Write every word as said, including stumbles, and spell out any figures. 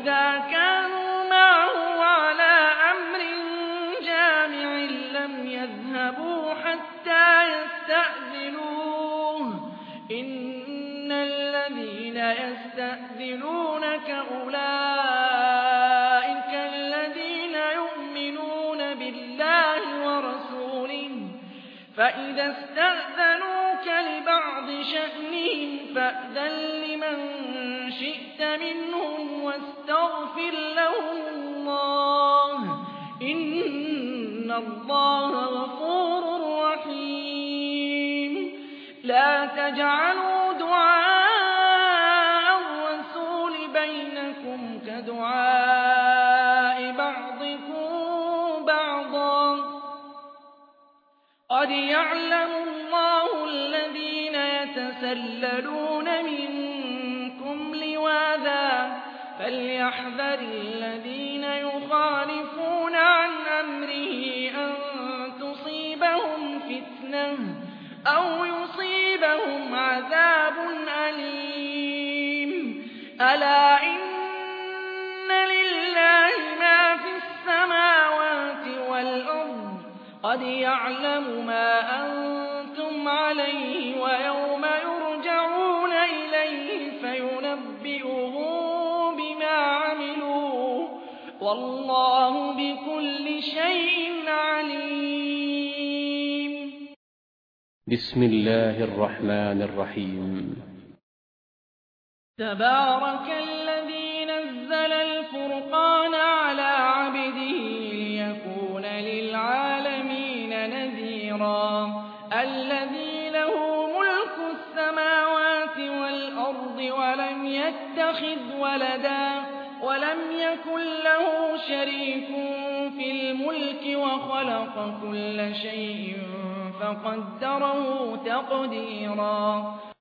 وإذا كانوا معه على أمر جامع لم يذهبوا حتى يستأذنوه إن الذين يستأذنونك أولئك الذين يؤمنون بالله ورسوله فإذا استأذنوك لبعض شأنهم فأذن لمن شئت منهم واستغفر لهم الله إن الله غفور رحيم لا تجعلوا دعاء الرسول بينكم كدعاء بعضكم بعضا قد يعلم الله الذين يتسللون منكم لواذا فليحذر الذين يخالفون عن أمره أن تصيبهم فتنة أو يصيبهم عذاب أليم ألا إن لله ما في السماوات والأرض قد يعلم ما أنتم عليه ويوم يرجعون إليه فينبئهم بما عملوا والله بكل شيء عليم. بسم الله الرحمن الرحيم. تبارك الذي نزل الفرقان على عبده ليكون للعالمين نذيرا الذي له ملك السماوات والأرض ولم يتخذ ولدا ولم يكن له شريك في الملك وخلق كل شيء فقدره تقديرا